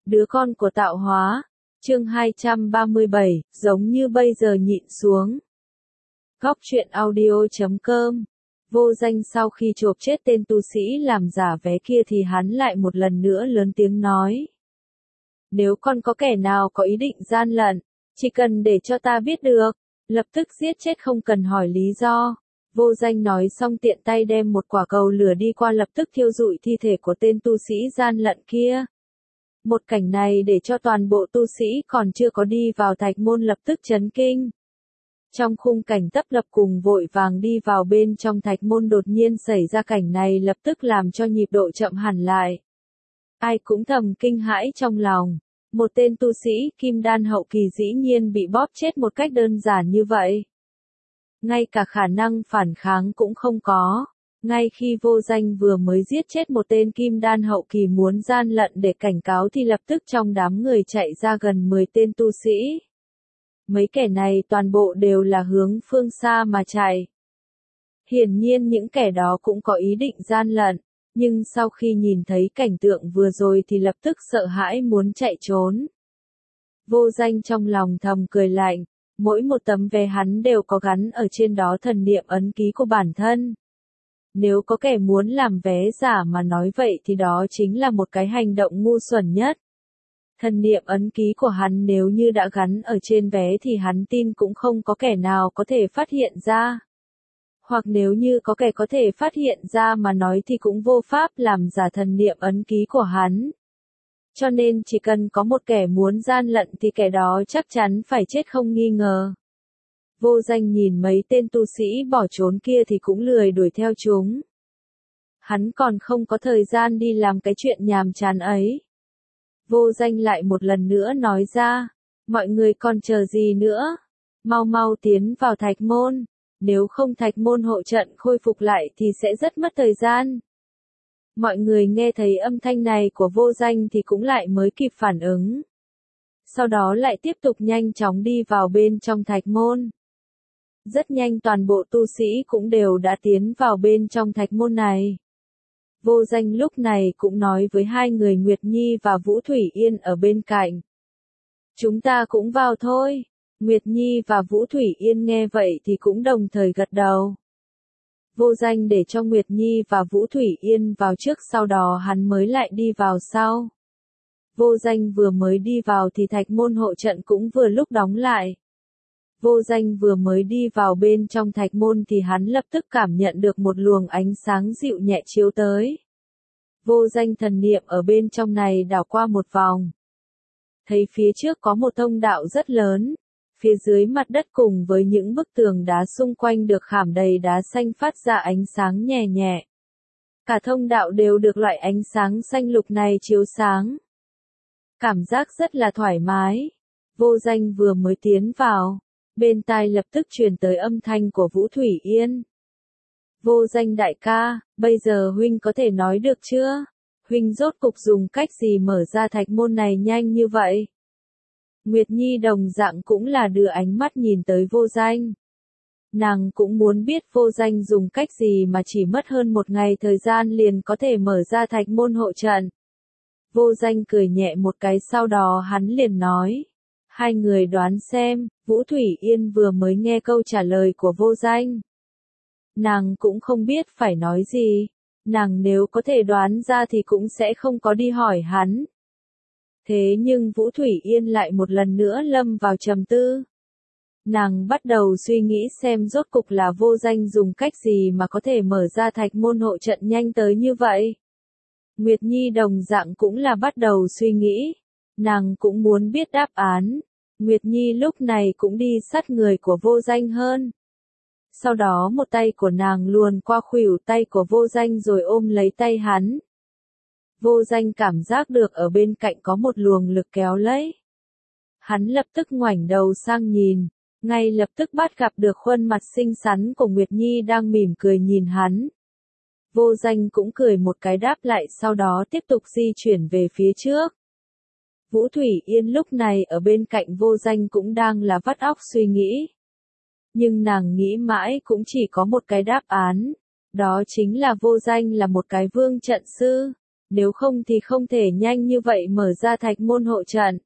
Đứa con của tạo hóa. Chương 237, giống như bây giờ nhịn xuống. Góc truyện audio.com. Vô Danh sau khi chộp chết tên tu sĩ làm giả vé kia thì hắn lại một lần nữa lớn tiếng nói. Nếu con có kẻ nào có ý định gian lận, chỉ cần để cho ta biết được, lập tức giết chết không cần hỏi lý do. Vô Danh nói xong tiện tay đem một quả cầu lửa đi qua lập tức thiêu rụi thi thể của tên tu sĩ gian lận kia. Một cảnh này để cho toàn bộ tu sĩ còn chưa có đi vào thạch môn lập tức chấn kinh. Trong khung cảnh tấp lập cùng vội vàng đi vào bên trong thạch môn đột nhiên xảy ra cảnh này lập tức làm cho nhịp độ chậm hẳn lại. Ai cũng thầm kinh hãi trong lòng. Một tên tu sĩ kim đan hậu kỳ dĩ nhiên bị bóp chết một cách đơn giản như vậy. Ngay cả khả năng phản kháng cũng không có. Ngay khi Vô Danh vừa mới giết chết một tên kim đan hậu kỳ muốn gian lận để cảnh cáo thì lập tức trong đám người chạy ra gần 10 tên tu sĩ. Mấy kẻ này toàn bộ đều là hướng phương xa mà chạy. Hiển nhiên những kẻ đó cũng có ý định gian lận, nhưng sau khi nhìn thấy cảnh tượng vừa rồi thì lập tức sợ hãi muốn chạy trốn. Vô Danh trong lòng thầm cười lạnh, mỗi một tấm vé hắn đều có gắn ở trên đó thần niệm ấn ký của bản thân. Nếu có kẻ muốn làm vé giả mà nói vậy thì đó chính là một cái hành động ngu xuẩn nhất. Thần niệm ấn ký của hắn nếu như đã gắn ở trên vé thì hắn tin cũng không có kẻ nào có thể phát hiện ra. Hoặc nếu như có kẻ có thể phát hiện ra mà nói thì cũng vô pháp làm giả thần niệm ấn ký của hắn. Cho nên chỉ cần có một kẻ muốn gian lận thì kẻ đó chắc chắn phải chết không nghi ngờ. Vô Danh nhìn mấy tên tu sĩ bỏ trốn kia thì cũng lười đuổi theo chúng. Hắn còn không có thời gian đi làm cái chuyện nhàm chán ấy. Vô Danh lại một lần nữa nói ra, mọi người còn chờ gì nữa? Mau mau tiến vào thạch môn, nếu không thạch môn hộ trận khôi phục lại thì sẽ rất mất thời gian. Mọi người nghe thấy âm thanh này của Vô Danh thì cũng lại mới kịp phản ứng. Sau đó lại tiếp tục nhanh chóng đi vào bên trong thạch môn. Rất nhanh toàn bộ tu sĩ cũng đều đã tiến vào bên trong thạch môn này. Vô Danh lúc này cũng nói với hai người Nguyệt Nhi và Vũ Thủy Yên ở bên cạnh. Chúng ta cũng vào thôi. Nguyệt Nhi và Vũ Thủy Yên nghe vậy thì cũng đồng thời gật đầu. Vô Danh để cho Nguyệt Nhi và Vũ Thủy Yên vào trước sau đó hắn mới lại đi vào sau. Vô Danh vừa mới đi vào thì thạch môn hộ trận cũng vừa lúc đóng lại. Vô Danh vừa mới đi vào bên trong thạch môn thì hắn lập tức cảm nhận được một luồng ánh sáng dịu nhẹ chiếu tới. Vô Danh thần niệm ở bên trong này đảo qua một vòng. Thấy phía trước có một thông đạo rất lớn, phía dưới mặt đất cùng với những bức tường đá xung quanh được khảm đầy đá xanh phát ra ánh sáng nhẹ nhẹ. Cả thông đạo đều được loại ánh sáng xanh lục này chiếu sáng. Cảm giác rất là thoải mái. Vô Danh vừa mới tiến vào. Bên tai lập tức truyền tới âm thanh của Vũ Thủy Yên. Vô Danh đại ca, bây giờ huynh có thể nói được chưa? Huynh rốt cục dùng cách gì mở ra thạch môn này nhanh như vậy? Nguyệt Nhi đồng dạng cũng là đưa ánh mắt nhìn tới Vô Danh. Nàng cũng muốn biết Vô Danh dùng cách gì mà chỉ mất hơn một ngày thời gian liền có thể mở ra thạch môn hộ trận. Vô Danh cười nhẹ một cái sau đó hắn liền nói. Hai người đoán xem, Vũ Thủy Yên vừa mới nghe câu trả lời của Vô Danh. Nàng cũng không biết phải nói gì, nàng nếu có thể đoán ra thì cũng sẽ không có đi hỏi hắn. Thế nhưng Vũ Thủy Yên lại một lần nữa lâm vào trầm tư. Nàng bắt đầu suy nghĩ xem rốt cục là Vô Danh dùng cách gì mà có thể mở ra thạch môn hộ trận nhanh tới như vậy. Nguyệt Nhi đồng dạng cũng là bắt đầu suy nghĩ. Nàng cũng muốn biết đáp án. Nguyệt Nhi lúc này cũng đi sát người của Vô Danh hơn. Sau đó một tay của nàng luồn qua khuỷu tay của Vô Danh rồi ôm lấy tay hắn. Vô Danh cảm giác được ở bên cạnh có một luồng lực kéo lấy. Hắn lập tức ngoảnh đầu sang nhìn, ngay lập tức bắt gặp được khuôn mặt xinh xắn của Nguyệt Nhi đang mỉm cười nhìn hắn. Vô Danh cũng cười một cái đáp lại sau đó tiếp tục di chuyển về phía trước. Vũ Thủy Yên lúc này ở bên cạnh Vô Danh cũng đang là vắt óc suy nghĩ. Nhưng nàng nghĩ mãi cũng chỉ có một cái đáp án, đó chính là Vô Danh là một cái vương trận sư. Nếu không thì không thể nhanh như vậy mở ra thạch môn hộ trận.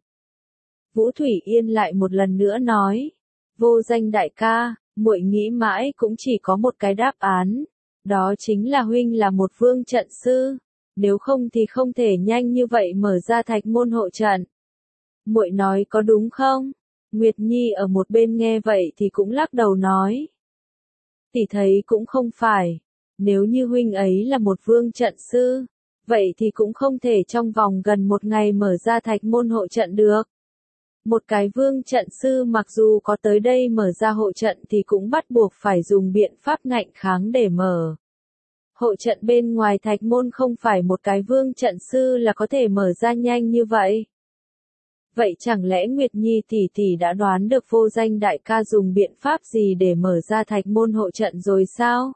Vũ Thủy Yên lại một lần nữa nói. Vô Danh đại ca, muội nghĩ mãi cũng chỉ có một cái đáp án. Đó chính là huynh là một vương trận sư. Nếu không thì không thể nhanh như vậy mở ra thạch môn hộ trận. Muội nói có đúng không? Nguyệt Nhi ở một bên nghe vậy thì cũng lắc đầu nói. Tỷ thấy cũng không phải. Nếu như huynh ấy là một vương trận sư, vậy thì cũng không thể trong vòng gần một ngày mở ra thạch môn hộ trận được. Một cái vương trận sư mặc dù có tới đây mở ra hộ trận thì cũng bắt buộc phải dùng biện pháp ngạnh kháng để mở. Hộ trận bên ngoài thạch môn không phải một cái vương trận sư là có thể mở ra nhanh như vậy. Vậy chẳng lẽ Nguyệt Nhi tỷ tỷ đã đoán được Vô Danh đại ca dùng biện pháp gì để mở ra thạch môn hộ trận rồi sao?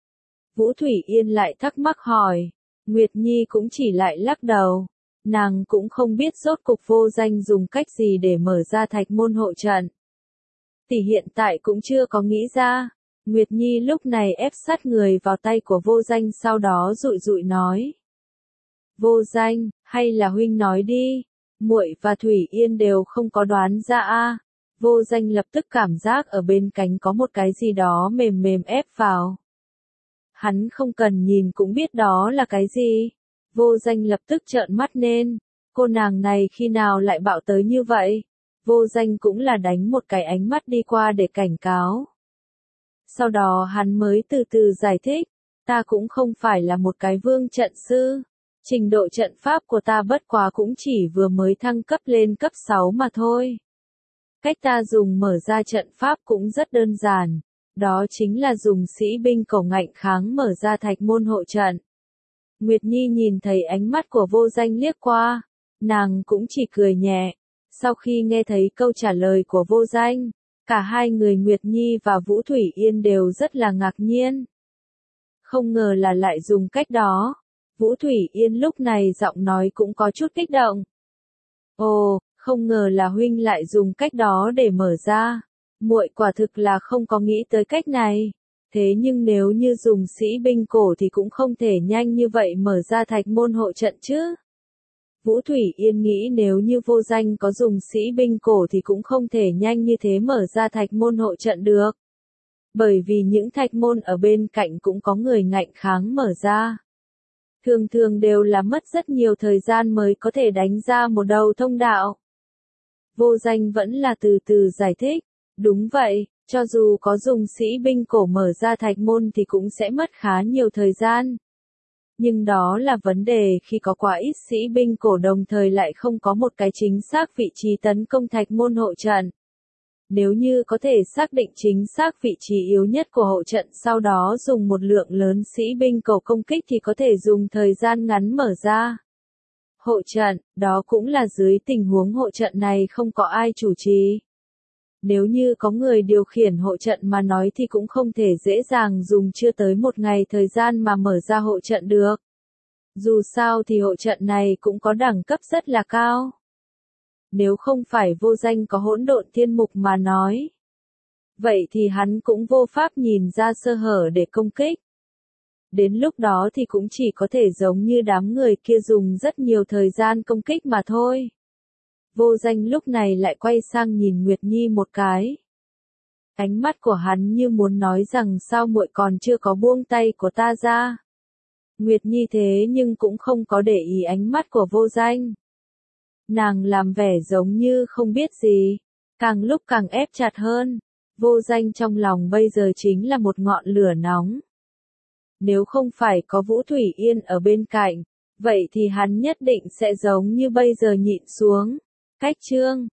Vũ Thủy Yên lại thắc mắc hỏi. Nguyệt Nhi cũng chỉ lại lắc đầu. Nàng cũng không biết rốt cục Vô Danh dùng cách gì để mở ra thạch môn hộ trận. Tỷ hiện tại cũng chưa có nghĩ ra. Nguyệt Nhi lúc này ép sát người vào tay của Vô Danh sau đó dụi dụi nói. Vô Danh, hay là huynh nói đi. Muội và Thủy Yên đều không có đoán ra a. Vô Danh lập tức cảm giác ở bên cánh có một cái gì đó mềm mềm ép vào. Hắn không cần nhìn cũng biết đó là cái gì. Vô Danh lập tức trợn mắt lên. Cô nàng này khi nào lại bạo tới như vậy? Vô Danh cũng là đánh một cái ánh mắt đi qua để cảnh cáo. Sau đó hắn mới từ từ giải thích. Ta cũng không phải là một cái vương trận sư. Trình độ trận pháp của ta bất quá cũng chỉ vừa mới thăng cấp lên cấp 6 mà thôi. Cách ta dùng mở ra trận pháp cũng rất đơn giản. Đó chính là dùng sĩ binh cổ ngạnh kháng mở ra thạch môn hộ trận. Nguyệt Nhi nhìn thấy ánh mắt của Vô Danh liếc qua. Nàng cũng chỉ cười nhẹ. Sau khi nghe thấy câu trả lời của Vô Danh, cả hai người Nguyệt Nhi và Vũ Thủy Yên đều rất là ngạc nhiên. Không ngờ là lại dùng cách đó. Vũ Thủy Yên lúc này giọng nói cũng có chút kích động. Ồ, không ngờ là huynh lại dùng cách đó để mở ra. Muội quả thực là không có nghĩ tới cách này. Thế nhưng nếu như dùng sĩ binh cổ thì cũng không thể nhanh như vậy mở ra thạch môn hộ trận chứ. Vũ Thủy Yên nghĩ nếu như Vô Danh có dùng sĩ binh cổ thì cũng không thể nhanh như thế mở ra thạch môn hộ trận được. Bởi vì những thạch môn ở bên cạnh cũng có người ngạnh kháng mở ra. Thường thường đều là mất rất nhiều thời gian mới có thể đánh ra một đầu thông đạo. Vô Danh vẫn là từ từ giải thích. Đúng vậy, cho dù có dùng sĩ binh cổ mở ra thạch môn thì cũng sẽ mất khá nhiều thời gian. Nhưng đó là vấn đề khi có quá ít sĩ binh cổ đồng thời lại không có một cái chính xác vị trí tấn công thạch môn hộ trận. Nếu như có thể xác định chính xác vị trí yếu nhất của hộ trận sau đó dùng một lượng lớn sĩ binh cổ công kích thì có thể dùng thời gian ngắn mở ra hộ trận, đó cũng là dưới tình huống hộ trận này không có ai chủ trì. Nếu như có người điều khiển hộ trận mà nói thì cũng không thể dễ dàng dùng chưa tới một ngày thời gian mà mở ra hộ trận được. Dù sao thì hộ trận này cũng có đẳng cấp rất là cao. Nếu không phải Vô Danh có hỗn độn thiên mục mà nói. Vậy thì hắn cũng vô pháp nhìn ra sơ hở để công kích. Đến lúc đó thì cũng chỉ có thể giống như đám người kia dùng rất nhiều thời gian công kích mà thôi. Vô Danh lúc này lại quay sang nhìn Nguyệt Nhi một cái. Ánh mắt của hắn như muốn nói rằng sao muội còn chưa có buông tay của ta ra. Nguyệt Nhi thế nhưng cũng không có để ý ánh mắt của Vô Danh. Nàng làm vẻ giống như không biết gì, càng lúc càng ép chặt hơn. Vô Danh trong lòng bây giờ chính là một ngọn lửa nóng. Nếu không phải có Vũ Thủy Yên ở bên cạnh, vậy thì hắn nhất định sẽ giống như bây giờ nhịn xuống. Cách chương